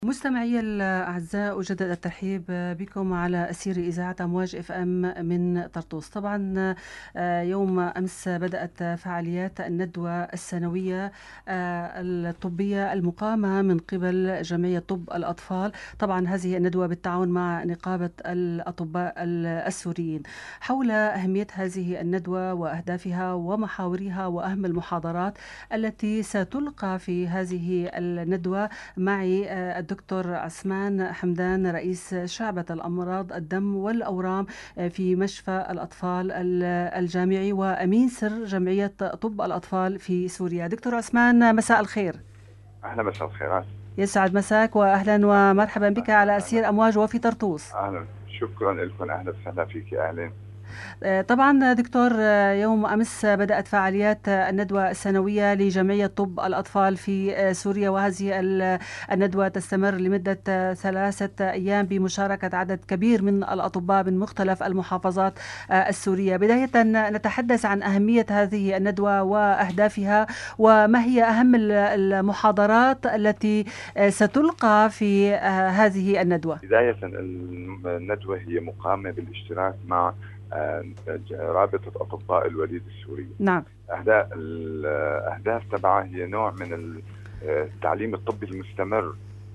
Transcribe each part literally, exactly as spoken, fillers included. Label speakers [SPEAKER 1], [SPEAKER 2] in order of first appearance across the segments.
[SPEAKER 1] مستمعي الأعزاء، أجدد الترحيب بكم على أسير إذاعة أمواج اف ام من طرطوس. طبعا يوم أمس بدأت فعاليات الندوة السنوية الطبية المقامة من قبل جمعية طب الأطفال. طبعا هذه الندوة بالتعاون مع نقابة الأطباء السوريين حول أهمية هذه الندوة وأهدافها ومحاورها وأهم المحاضرات التي ستلقى في هذه الندوة. معي الدكتور عثمان حمدان، رئيس شعبة الأمراض الدم والأورام في مشفى الأطفال الجامعي وأمين سر جمعية طب الأطفال في سوريا. دكتور عثمان، مساء الخير.
[SPEAKER 2] أهلا، مساء الخيرات.
[SPEAKER 1] يسعد مساك وأهلا ومرحبا بك أهلاً على أسير أمواج وفي طرطوس.
[SPEAKER 2] أهلا، شكرا لكم، أهلا وسهلا فيك. أهلا.
[SPEAKER 1] طبعا دكتور، يوم أمس بدأت فعاليات الندوة السنوية لجمعية طب الأطفال في سوريا، وهذه الندوة تستمر لمدة ثلاثة أيام بمشاركة عدد كبير من الأطباء من مختلف المحافظات السورية. بداية نتحدث عن أهمية هذه الندوة وأهدافها، وما هي أهم المحاضرات التي ستلقى في هذه الندوة.
[SPEAKER 2] بداية الندوة هي مقامة بالاشتراك مع رابطة أطباء الوليد السورية.
[SPEAKER 1] نعم.
[SPEAKER 2] أهداف الأهداف تبعها هي نوع من التعليم الطبي المستمر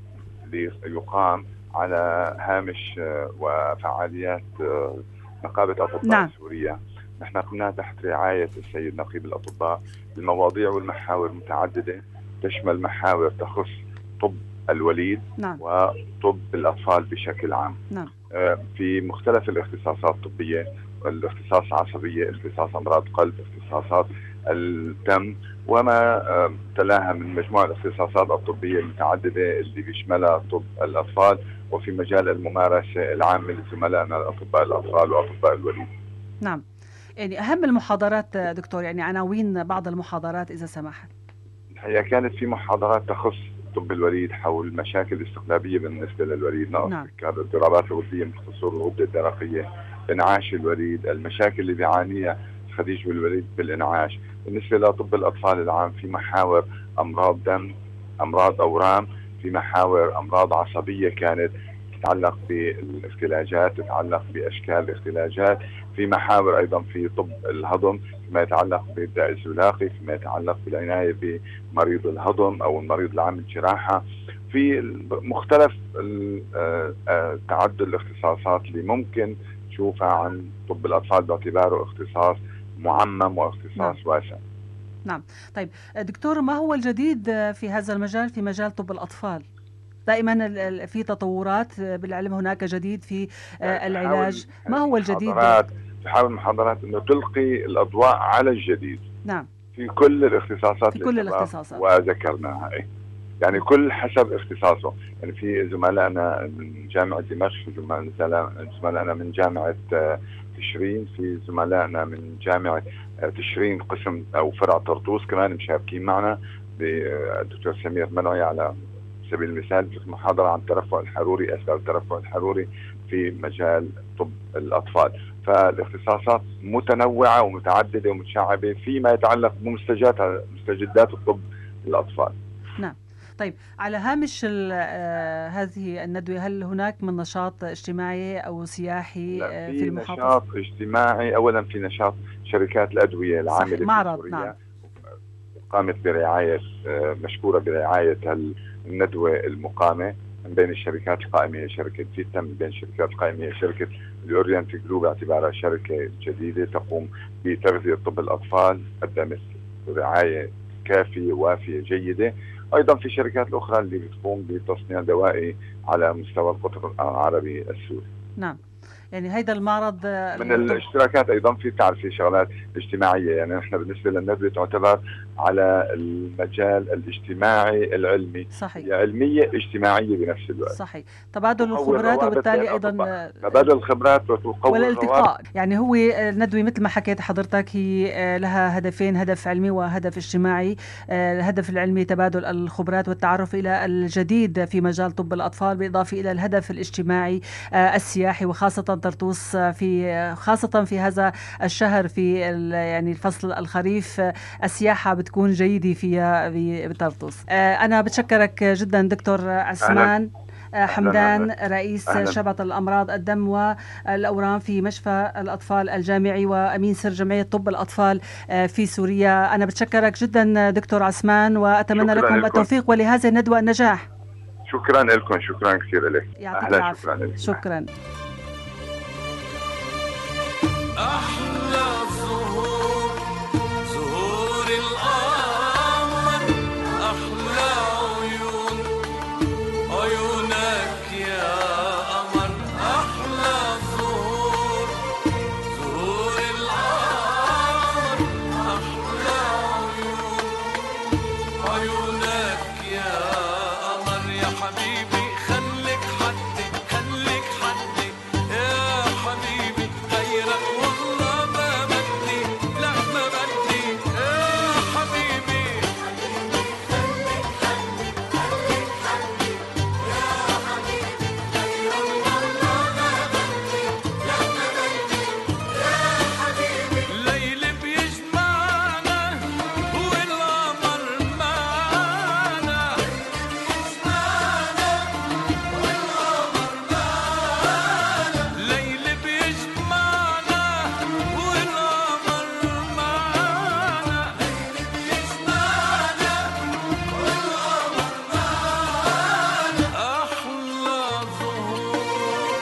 [SPEAKER 2] ليقام على هامش وفعاليات نقابة أطباء
[SPEAKER 1] نعم.
[SPEAKER 2] سوريا. نحن كنا تحت رعاية السيد نقيب الأطباء. المواضيع والمحاور متعددة، تشمل محاور تخص طب الوليد
[SPEAKER 1] نعم.
[SPEAKER 2] وطب الأطفال بشكل عام.
[SPEAKER 1] نعم.
[SPEAKER 2] في مختلف الاختصاصات الطبية، الاختصاص عصبية، اختصاص أمراض قلب، اختصاصات الدم، وما تلاها من مجموعة الاختصاصات الطبية المتعددة اللي بيشملها طب الأطفال، وفي مجال الممارسة العامة لزملائنا الأطباء الأطفال وأطباء الوليد.
[SPEAKER 1] نعم. يعني أهم المحاضرات دكتور، يعني عناوين بعض المحاضرات إذا سمحت.
[SPEAKER 2] هي كانت في محاضرات تخص طب الوليد حول مشاكل الاستقلابية بالنسبة للوليد، نقص
[SPEAKER 1] نعم.
[SPEAKER 2] السكر، الاضطرابات الغدية من خصوص الغدة الدرقية، انعاش الوليد، المشاكل اللي بيعانيها خديج والوليد بالانعاش. بالنسبة لطب الأطفال العام في محاور أمراض دم، أمراض أورام، في محاور أمراض عصبية كانت تتعلق بالاختلاجات، تتعلق بأشكال الاختلاجات، في محاور أيضا في طب الهضم فيما يتعلق بالداء الزلاقي، فيما يتعلق بالعناية بمريض الهضم أو المريض العام الجراحة، في مختلف تعدد الاختصاصات اللي ممكن تشوفها عن طب الأطفال باعتباره اختصاص معمم واختصاص نعم. واسع.
[SPEAKER 1] نعم. طيب دكتور، ما هو الجديد في هذا المجال، في مجال طب الأطفال؟ دائما في تطورات بالعلم، هناك جديد في العلاج، ما هو الجديد؟
[SPEAKER 2] تحاول المحاضرات انه تلقي الاضواء على الجديد.
[SPEAKER 1] نعم.
[SPEAKER 2] في كل الاختصاصات
[SPEAKER 1] في كل الاختصاصات
[SPEAKER 2] وذكرناها، يعني كل حسب اختصاصه. يعني في زملائنا من جامعة دمشق، في زملائنا من جامعة تشرين، في زملائنا من جامعة تشرين قسم او فرع طرطوس كمان مشاركين معنا. الدكتور سمير منعي على سبيل المثال في محاضرة عن الترفع الحروري، أسباب الترفع الحروري في مجال طب الأطفال. فالاختصاصات متنوعة ومتعددة ومتشعبة فيما يتعلق بمستجدات مستجدات الطب للأطفال.
[SPEAKER 1] نعم. طيب، على هامش آه هذه الندوة، هل هناك من نشاط اجتماعي أو سياحي آه في, في المحافظة؟
[SPEAKER 2] نشاط اجتماعي. أولا في نشاط شركات الأدوية العاملة في
[SPEAKER 1] معرض
[SPEAKER 2] سوريا.
[SPEAKER 1] نعم.
[SPEAKER 2] قامت برعاية آه مشكورة برعاية الندوة المقامة. من بين الشركات القائمة هي شركة فيتا، من بين الشركات القائمة هي شركة الأورينت جروب باعتبارها شركة جديدة تقوم بتغذية طب الأطفال، قدمت رعاية كافية وافية جيدة. أيضا في شركات الأخرى اللي بتقوم بتصنيع دوائي على مستوى القطر العربي السوري.
[SPEAKER 1] نعم. يعني هيدا المعرض
[SPEAKER 2] من الاشتراكات ايضا في تعرفي شغلات اجتماعيه. يعني نحن بالنسبه للندوه تعتبر على المجال الاجتماعي العلمي.
[SPEAKER 1] صحيح.
[SPEAKER 2] هي علميه اجتماعيه بنفس الوقت.
[SPEAKER 1] صحيح. تبادل الخبرات وبالتالي ايضا
[SPEAKER 2] تبادل الخبرات وتقوي
[SPEAKER 1] والالتقاء. يعني هو الندوه مثل ما حكيت حضرتك هي لها هدفين، هدف علمي وهدف اجتماعي. الهدف العلمي تبادل الخبرات والتعرف الى الجديد في مجال طب الاطفال، بالاضافه الى الهدف الاجتماعي السياحي، وخاصه محافظة طرطوس في خاصة في هذا الشهر في يعني الفصل الخريف السياحة بتكون جيدة فيها بطرطوس. أنا بتشكرك جدا دكتور عثمان حمدان، رئيس
[SPEAKER 2] أهلاً.
[SPEAKER 1] شعبة الأمراض الدم والأورام في مشفى الأطفال الجامعي وأمين سر جمعية طب الأطفال في سوريا. أنا بتشكرك جدا دكتور عثمان وأتمنى لكم لكم التوفيق ولهذه الندوة النجاح.
[SPEAKER 2] شكرا لكم، شكرا كثير لك.
[SPEAKER 1] يعطيك العافية.
[SPEAKER 2] شكرا لك.
[SPEAKER 1] شكرا.
[SPEAKER 3] أحلى زهور زهور القمر، أحلى عيون عيونك يا قمر، أحلى زهور زهور القمر، أحلى عيون عيونك يا قمر. يا حبيبي خليك حدي خليك حدي يا حبيبي، غيرك والله ما بدي، لا ما بدي يا حبيبي. خليك حدي خليك حدي يا حبيبي، غيرك والله ما بدي، لا ما بدي يا حبيبي. الليل بيجمعنا والقمر معنا، بيجمعنا والقمر معنا، الليل بيجمعنا والقمر معنا، الليل بيجمعنا والقمر معنا. أحلى ظهور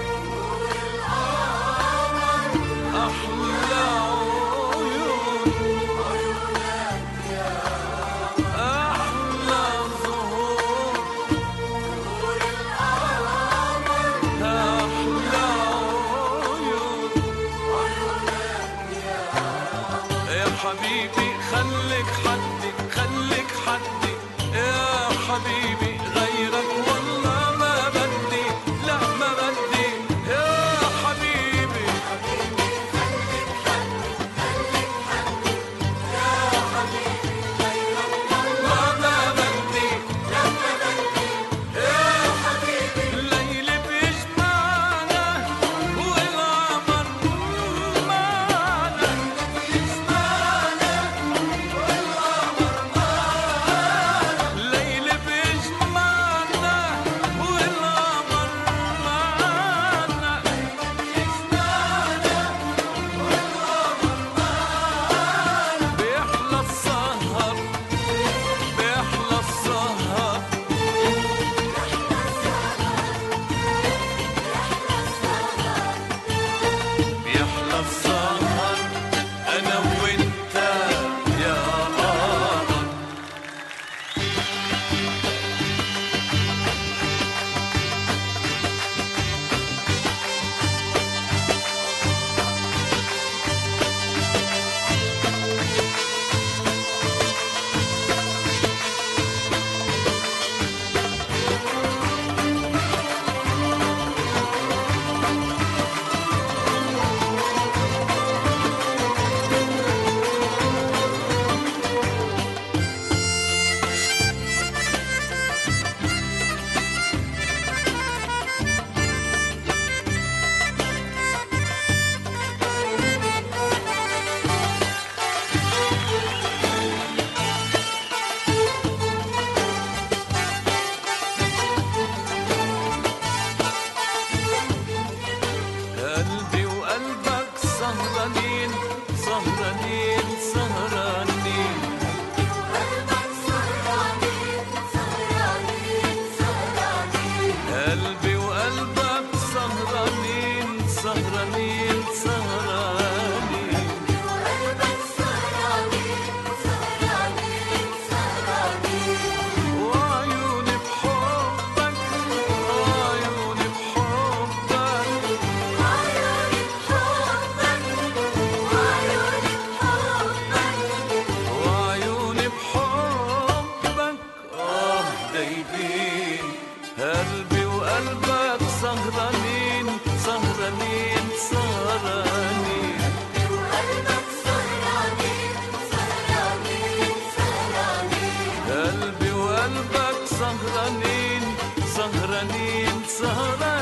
[SPEAKER 3] أحلى عيون عيونك يا أحلى ظهور ظهور القمر، أحلى عيون عيونك يا يا حبيبي. خليك حدي خليك حدي يا حبيبي، غيرك والله ما بدي، لا ما بدي يا حبيبي. حبيبي خليك حدي خليك حدي يا حبيبي، غيرك والله ما بدي، لا ما بدي يا حبيبي. الليل بيجمعنا والقمر معنا، بيجمعنا والقمر معنا، الليل بيجمعنا والقمر معنا، بيجمعنا والقمر معنا. بيحلى السهر بيحلى السهر بيحلى السهر أنا وأنت يا قمر. قلبي وقلبك سهرانين سهرانين سهرانين، قلبي وقلبك سهرانين سهرانين سهرانين، وعيوني بحبك وعيوني بحبك وعيوني بحبك آه دايبين. قلبي وقلبك سهرانين سهرانين سهرانين، قلبي وقلبك سهرانين سهرانين سهرانين.